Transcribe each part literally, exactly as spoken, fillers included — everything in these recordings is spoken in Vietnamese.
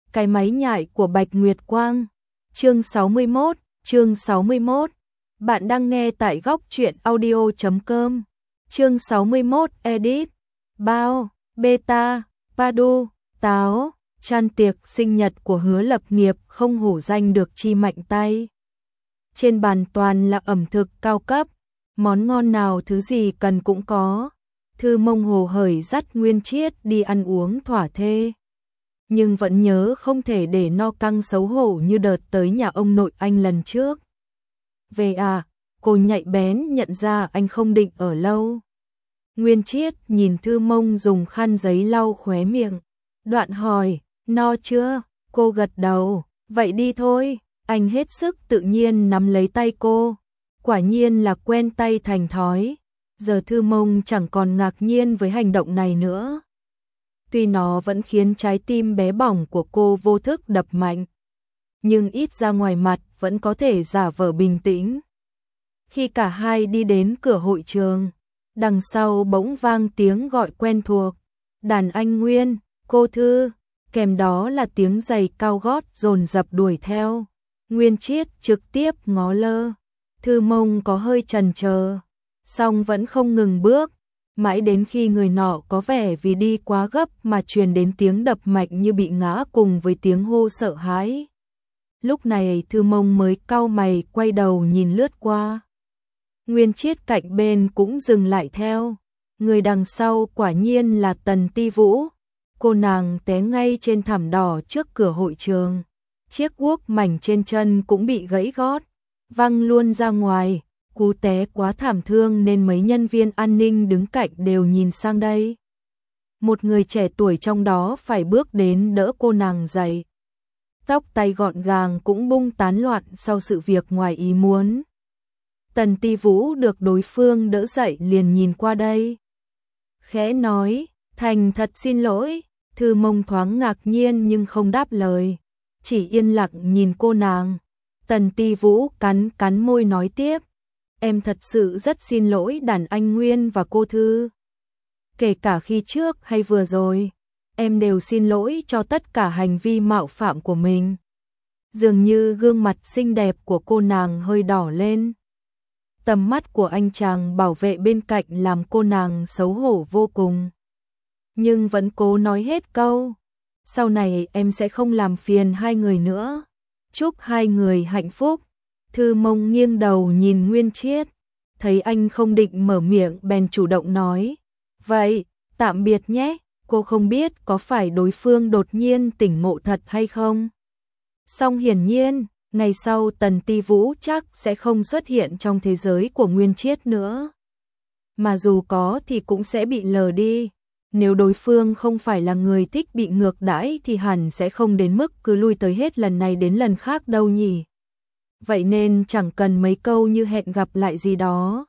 Cái máy nhại của Bạch Nguyệt Quang. Chương sáu mươi mốt, chương sáu mươi mốt. Bạn đang nghe tại góc truyện audio chấm com. Chương sáu mươi mốt edit. Bao, beta, padu, táo, chan tiệc sinh nhật của Hứa Lập Nghiệp không hổ danh được chi mạnh tay. Trên bàn toàn là ẩm thực cao cấp, món ngon nào thứ gì cần cũng có. Thư Mông hồ hởi dắt Nguyên Chiết đi ăn uống thỏa thê. Nhưng vẫn nhớ không thể để no căng xấu hổ như đợt tới nhà ông nội anh lần trước. Về à, cô nhạy bén nhận ra anh không định ở lâu. Nguyên Chiết nhìn Thư Mông dùng khăn giấy lau khóe miệng. Đoạn hỏi, no chưa? Cô gật đầu, vậy đi thôi. Anh hết sức tự nhiên nắm lấy tay cô. Quả nhiên là quen tay thành thói. Giờ Thư Mông chẳng còn ngạc nhiên với hành động này nữa. Tuy nó vẫn khiến trái tim bé bỏng của cô vô thức đập mạnh, nhưng ít ra ngoài mặt vẫn có thể giả vờ bình tĩnh. Khi cả hai đi đến cửa hội trường, đằng sau bỗng vang tiếng gọi quen thuộc. Đàn anh Nguyên, cô Thư, kèm đó là tiếng giày cao gót dồn dập đuổi theo. Nguyên Chiết trực tiếp ngó lơ. Thư Mông có hơi chần chờ, song vẫn không ngừng bước. Mãi đến khi người nọ có vẻ vì đi quá gấp mà truyền đến tiếng đập mạnh như bị ngã cùng với tiếng hô sợ hãi. Lúc này Thư Mông mới cau mày quay đầu nhìn lướt qua. Nguyên Chiết cạnh bên cũng dừng lại theo. Người đằng sau quả nhiên là Tần Ti Vũ. Cô nàng té ngay trên thảm đỏ trước cửa hội trường. Chiếc guốc mảnh trên chân cũng bị gãy gót, văng luôn ra ngoài. Cú té quá thảm thương nên mấy nhân viên an ninh đứng cạnh đều nhìn sang đây. Một người trẻ tuổi trong đó phải bước đến đỡ cô nàng dậy. Tóc tay gọn gàng cũng bung tán loạn sau sự việc ngoài ý muốn. Tần Ti Vũ được đối phương đỡ dậy liền nhìn qua đây. Khẽ nói, thành thật xin lỗi. Thư Mông thoáng ngạc nhiên nhưng không đáp lời, chỉ yên lặng nhìn cô nàng. Tần Ti Vũ cắn cắn môi nói tiếp. Em thật sự rất xin lỗi đàn anh Nguyên và cô Thư. Kể cả khi trước hay vừa rồi, em đều xin lỗi cho tất cả hành vi mạo phạm của mình. Dường như gương mặt xinh đẹp của cô nàng hơi đỏ lên. Tầm mắt của anh chàng bảo vệ bên cạnh làm cô nàng xấu hổ vô cùng. Nhưng vẫn cố nói hết câu. Sau này em sẽ không làm phiền hai người nữa. Chúc hai người hạnh phúc. Thư Mông nghiêng đầu nhìn Nguyên Chiết, thấy anh không định mở miệng bèn chủ động nói. Vậy, tạm biệt nhé. Cô không biết có phải đối phương đột nhiên tỉnh ngộ thật hay không. Song hiển nhiên, ngày sau Tần Ti Vũ chắc sẽ không xuất hiện trong thế giới của Nguyên Chiết nữa. Mà dù có thì cũng sẽ bị lờ đi. Nếu đối phương không phải là người thích bị ngược đãi thì hẳn sẽ không đến mức cứ lui tới hết lần này đến lần khác đâu nhỉ. Vậy nên chẳng cần mấy câu như hẹn gặp lại gì đó.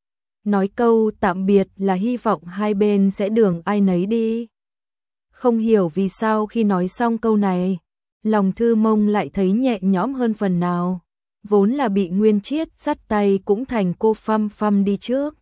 Nói câu tạm biệt là hy vọng hai bên sẽ đường ai nấy đi. Không hiểu vì sao khi nói xong câu này, lòng Thư Mông lại thấy nhẹ nhõm hơn phần nào. Vốn là bị Nguyên Chiết dắt tay cũng thành cô phăm phăm đi trước.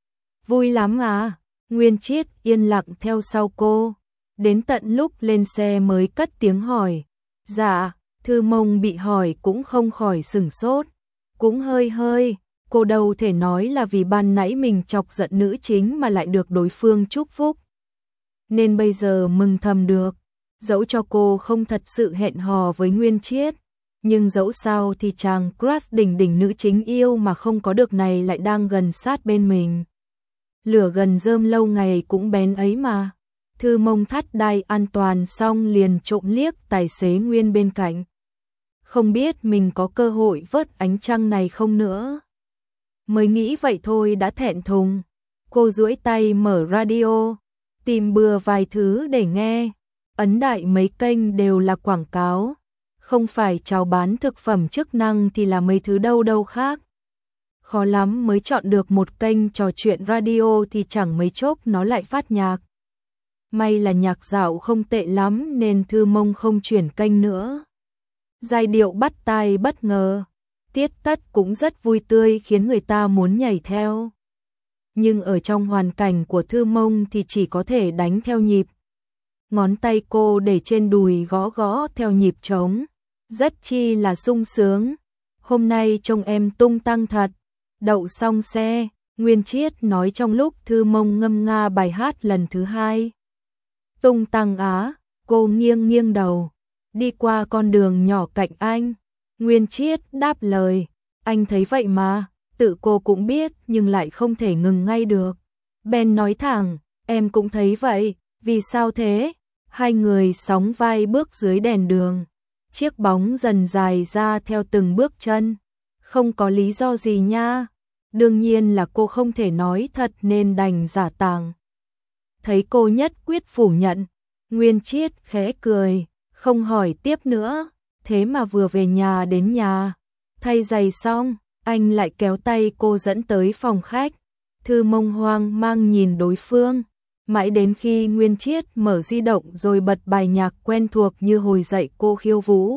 Vui lắm à? Nguyên Chiết yên lặng theo sau cô. Đến tận lúc lên xe mới cất tiếng hỏi. Dạ. Thư Mông bị hỏi cũng không khỏi sửng sốt. Cũng hơi hơi, cô đâu thể nói là vì ban nãy mình chọc giận nữ chính mà lại được đối phương chúc phúc. Nên bây giờ mừng thầm được. Dẫu cho cô không thật sự hẹn hò với Nguyên Chiết, nhưng dẫu sao thì chàng crush đỉnh đỉnh nữ chính yêu mà không có được này lại đang gần sát bên mình. Lửa gần rơm lâu ngày cũng bén ấy mà. Thư Mông thắt đai an toàn xong liền trộm liếc tài xế Nguyên bên cạnh. Không biết mình có cơ hội vớt ánh trăng này không nữa. Mới nghĩ vậy thôi đã thẹn thùng. Cô duỗi tay mở radio, tìm bừa vài thứ để nghe. Ấn đại mấy kênh đều là quảng cáo. Không phải chào bán thực phẩm chức năng thì là mấy thứ đâu đâu khác. Khó lắm mới chọn được một kênh trò chuyện radio thì chẳng mấy chốc nó lại phát nhạc. May là nhạc dạo không tệ lắm nên Thư Mông không chuyển kênh nữa. Giai điệu bắt tai bất ngờ, tiết tắt cũng rất vui tươi khiến người ta muốn nhảy theo. Nhưng ở trong hoàn cảnh của Thư Mông thì chỉ có thể đánh theo nhịp. ngón tay cô để trên đùi gõ gõ theo nhịp trống, rất chi là sung sướng. Hôm nay trông em tung tăng thật. Đậu xong xe, Nguyên Chiết nói trong lúc Thư Mông ngâm nga bài hát lần thứ hai. Tung tăng á, cô nghiêng nghiêng đầu, đi qua con đường nhỏ cạnh anh. Nguyên Chiết đáp lời, anh thấy vậy mà, tự cô cũng biết nhưng lại không thể ngừng ngay được. Ben nói thẳng, em cũng thấy vậy, vì sao thế? Hai người sóng vai bước dưới đèn đường, chiếc bóng dần dài ra theo từng bước chân. Không có lý do gì nha. Đương nhiên là cô không thể nói thật nên đành giả tàng. Thấy cô nhất quyết phủ nhận, Nguyên Chiết khẽ cười, không hỏi tiếp nữa. Thế mà vừa về nhà đến nhà, thay giày xong, anh lại kéo tay cô dẫn tới phòng khách. Thư Mông hoang mang nhìn đối phương, mãi đến khi Nguyên Chiết mở di động rồi bật bài nhạc quen thuộc như hồi dạy cô khiêu vũ.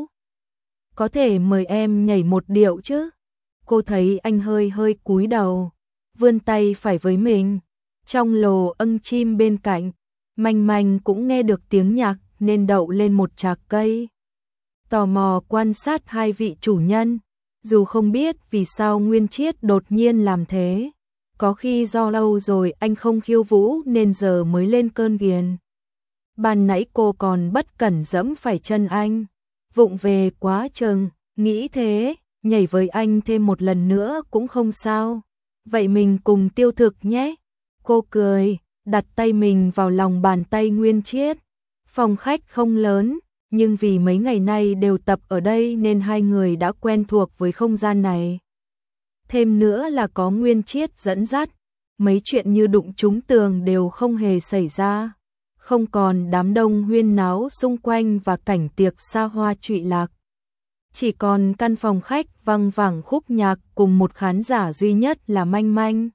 Có thể mời em nhảy một điệu chứ? Cô thấy anh hơi hơi cúi đầu, vươn tay phải với mình. Trong lồ âng chim bên cạnh, Manh Manh cũng nghe được tiếng nhạc nên đậu lên một trạc cây. Tò mò quan sát hai vị chủ nhân, dù không biết vì sao Nguyên Chiết đột nhiên làm thế. Có khi do lâu rồi anh không khiêu vũ nên giờ mới lên cơn ghiền. Ban nãy cô còn bất cẩn dẫm phải chân anh, vụng về quá chừng, nghĩ thế, nhảy với anh thêm một lần nữa cũng không sao. Vậy mình cùng tiêu thực nhé. Cô cười, đặt tay mình vào lòng bàn tay Nguyên Chiết. Phòng khách không lớn, nhưng vì mấy ngày nay đều tập ở đây nên hai người đã quen thuộc với không gian này. Thêm nữa là có Nguyên Chiết dẫn dắt, mấy chuyện như đụng trúng tường đều không hề xảy ra. Không còn đám đông huyên náo xung quanh và cảnh tiệc xa hoa trụy lạc. Chỉ còn căn phòng khách văng vẳng khúc nhạc cùng một khán giả duy nhất là Manh Manh.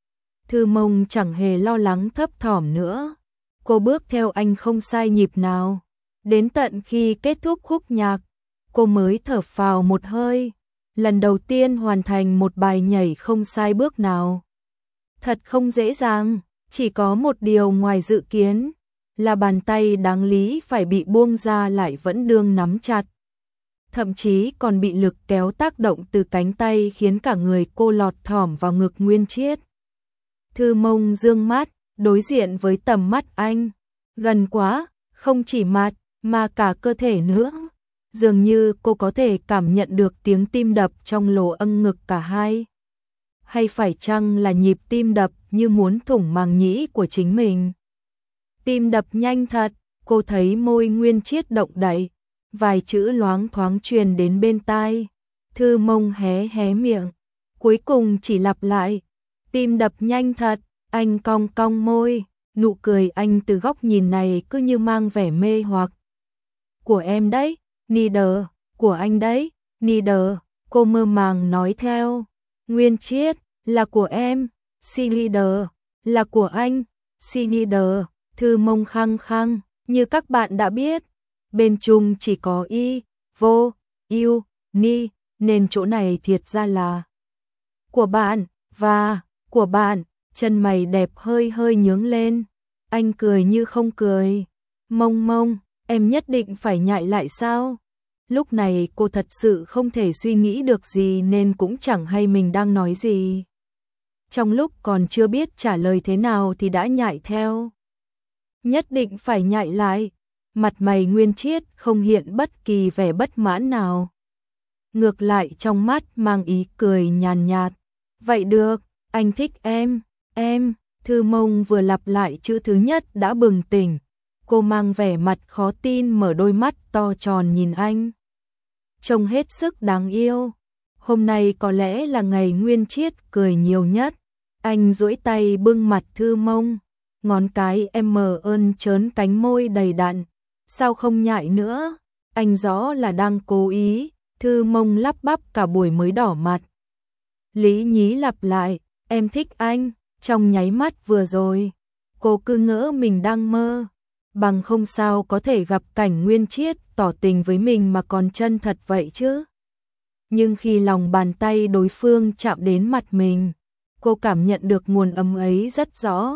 Thư Mông chẳng hề lo lắng thấp thỏm nữa. Cô bước theo anh không sai nhịp nào. Đến tận khi kết thúc khúc nhạc, cô mới thở phào một hơi. Lần đầu tiên hoàn thành một bài nhảy không sai bước nào. Thật không dễ dàng, chỉ có một điều ngoài dự kiến, là bàn tay đáng lý phải bị buông ra lại vẫn đương nắm chặt. Thậm chí còn bị lực kéo tác động từ cánh tay khiến cả người cô lọt thỏm vào ngực Nguyên Chiết. Thư Mông dương mắt, đối diện với tầm mắt anh. Gần quá, không chỉ mặt, mà cả cơ thể nữa. Dường như cô có thể cảm nhận được tiếng tim đập trong lỗ âng ngực cả hai. Hay phải chăng là nhịp tim đập như muốn thủng màng nhĩ của chính mình? Tim đập nhanh thật, cô thấy môi Nguyên Chiết động đậy, vài chữ loáng thoáng truyền đến bên tai. Thư Mông hé hé miệng, cuối cùng chỉ lặp lại, tim đập nhanh thật. Anh cong cong môi, nụ cười anh từ góc nhìn này cứ như mang vẻ mê hoặc. Của em đấy, Nieder, của anh đấy, Nieder, cô mơ màng nói theo. Nguyên Chiết, là của em, Silider, là của anh, Sinider. Thư Mông khăng khăng, như các bạn đã biết, bên Trung chỉ có y, vô, yêu, ni, nên chỗ này thiệt ra là của bạn, và, của bạn. Chân mày đẹp hơi hơi nhướng lên, anh cười như không cười. Mông Mông, em nhất định phải nhại lại sao? Lúc này cô thật sự không thể suy nghĩ được gì nên cũng chẳng hay mình đang nói gì. Trong lúc còn chưa biết trả lời thế nào thì đã nhại theo. Nhất định phải nhại lại. Mặt mày Nguyên Chiết không hiện bất kỳ vẻ bất mãn nào. Ngược lại trong mắt mang ý cười nhàn nhạt. Vậy được, anh thích em, em. Thư Mông vừa lặp lại chữ thứ nhất đã bừng tỉnh. Cô mang vẻ mặt khó tin mở đôi mắt to tròn nhìn anh. Trông hết sức đáng yêu. Hôm nay có lẽ là ngày Nguyên Chiết cười nhiều nhất. Anh duỗi tay bưng mặt Thư Mông. Ngón cái em mờ ơn trớn cánh môi đầy đặn. Sao không nhại nữa? Anh rõ là đang cố ý. Thư Mông lắp bắp cả buổi mới đỏ mặt. Lý nhí lặp lại, em thích anh. Trong nháy mắt vừa rồi, cô cứ ngỡ mình đang mơ. Bằng không sao có thể gặp cảnh Nguyên Chiết tỏ tình với mình mà còn chân thật vậy chứ. Nhưng khi lòng bàn tay đối phương chạm đến mặt mình, cô cảm nhận được nguồn ấm ấy rất rõ.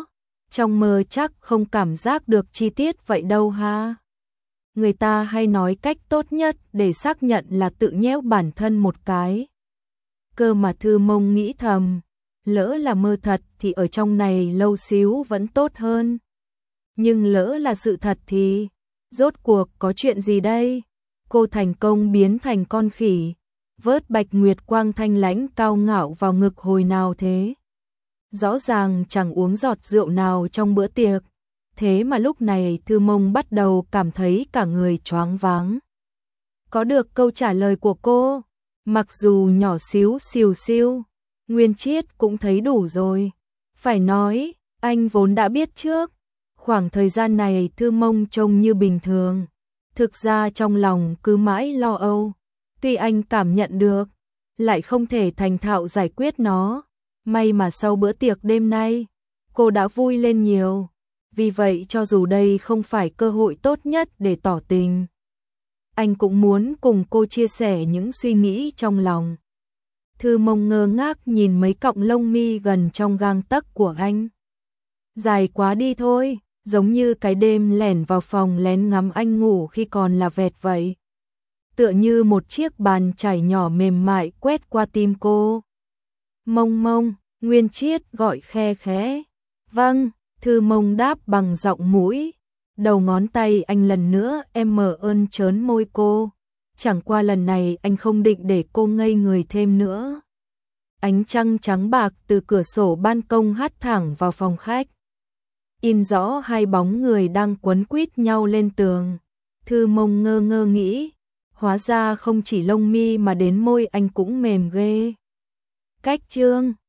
trong mơ chắc không cảm giác được chi tiết vậy đâu ha. Người ta hay nói cách tốt nhất để xác nhận là tự nhéo bản thân một cái. Cơ mà Thư Mông nghĩ thầm, lỡ là mơ thật thì ở trong này lâu xíu vẫn tốt hơn. Nhưng lỡ là sự thật thì, rốt cuộc có chuyện gì đây? Cô thành công biến thành con khỉ, vớt Bạch Nguyệt Quang thanh lãnh cao ngạo vào ngực hồi nào thế? Rõ ràng chẳng uống giọt rượu nào trong bữa tiệc, thế mà lúc này Thư Mông bắt đầu cảm thấy cả người choáng váng. Có được câu trả lời của cô, mặc dù nhỏ xíu xìu xiu, Nguyên Chiết cũng thấy đủ rồi. Phải nói, anh vốn đã biết trước, khoảng thời gian này Thư Mông trông như bình thường. Thực ra trong lòng cứ mãi lo âu, tuy anh cảm nhận được, lại không thể thành thạo giải quyết nó. May mà sau bữa tiệc đêm nay, cô đã vui lên nhiều. Vì vậy cho dù đây không phải cơ hội tốt nhất để tỏ tình, anh cũng muốn cùng cô chia sẻ những suy nghĩ trong lòng. Thư Mông ngơ ngác nhìn mấy cọng lông mi gần trong gang tấc của anh. Dài quá đi thôi, giống như cái đêm lẻn vào phòng lén ngắm anh ngủ khi còn là vẹt vậy. Tựa như một chiếc bàn chải nhỏ mềm mại quét qua tim cô. Mông Mông, Nguyên Chiết gọi khe khẽ. Vâng, Thư Mông đáp bằng giọng mũi. Đầu ngón tay anh lần nữa em mở ơn trớn môi cô. Chẳng qua lần này anh không định để cô ngây người thêm nữa. Ánh trăng trắng bạc từ cửa sổ ban công hắt thẳng vào phòng khách. In rõ hai bóng người đang quấn quýt nhau lên tường. Thư Mông ngơ ngơ nghĩ, hóa ra không chỉ lông mi mà đến môi anh cũng mềm ghê. Cách trương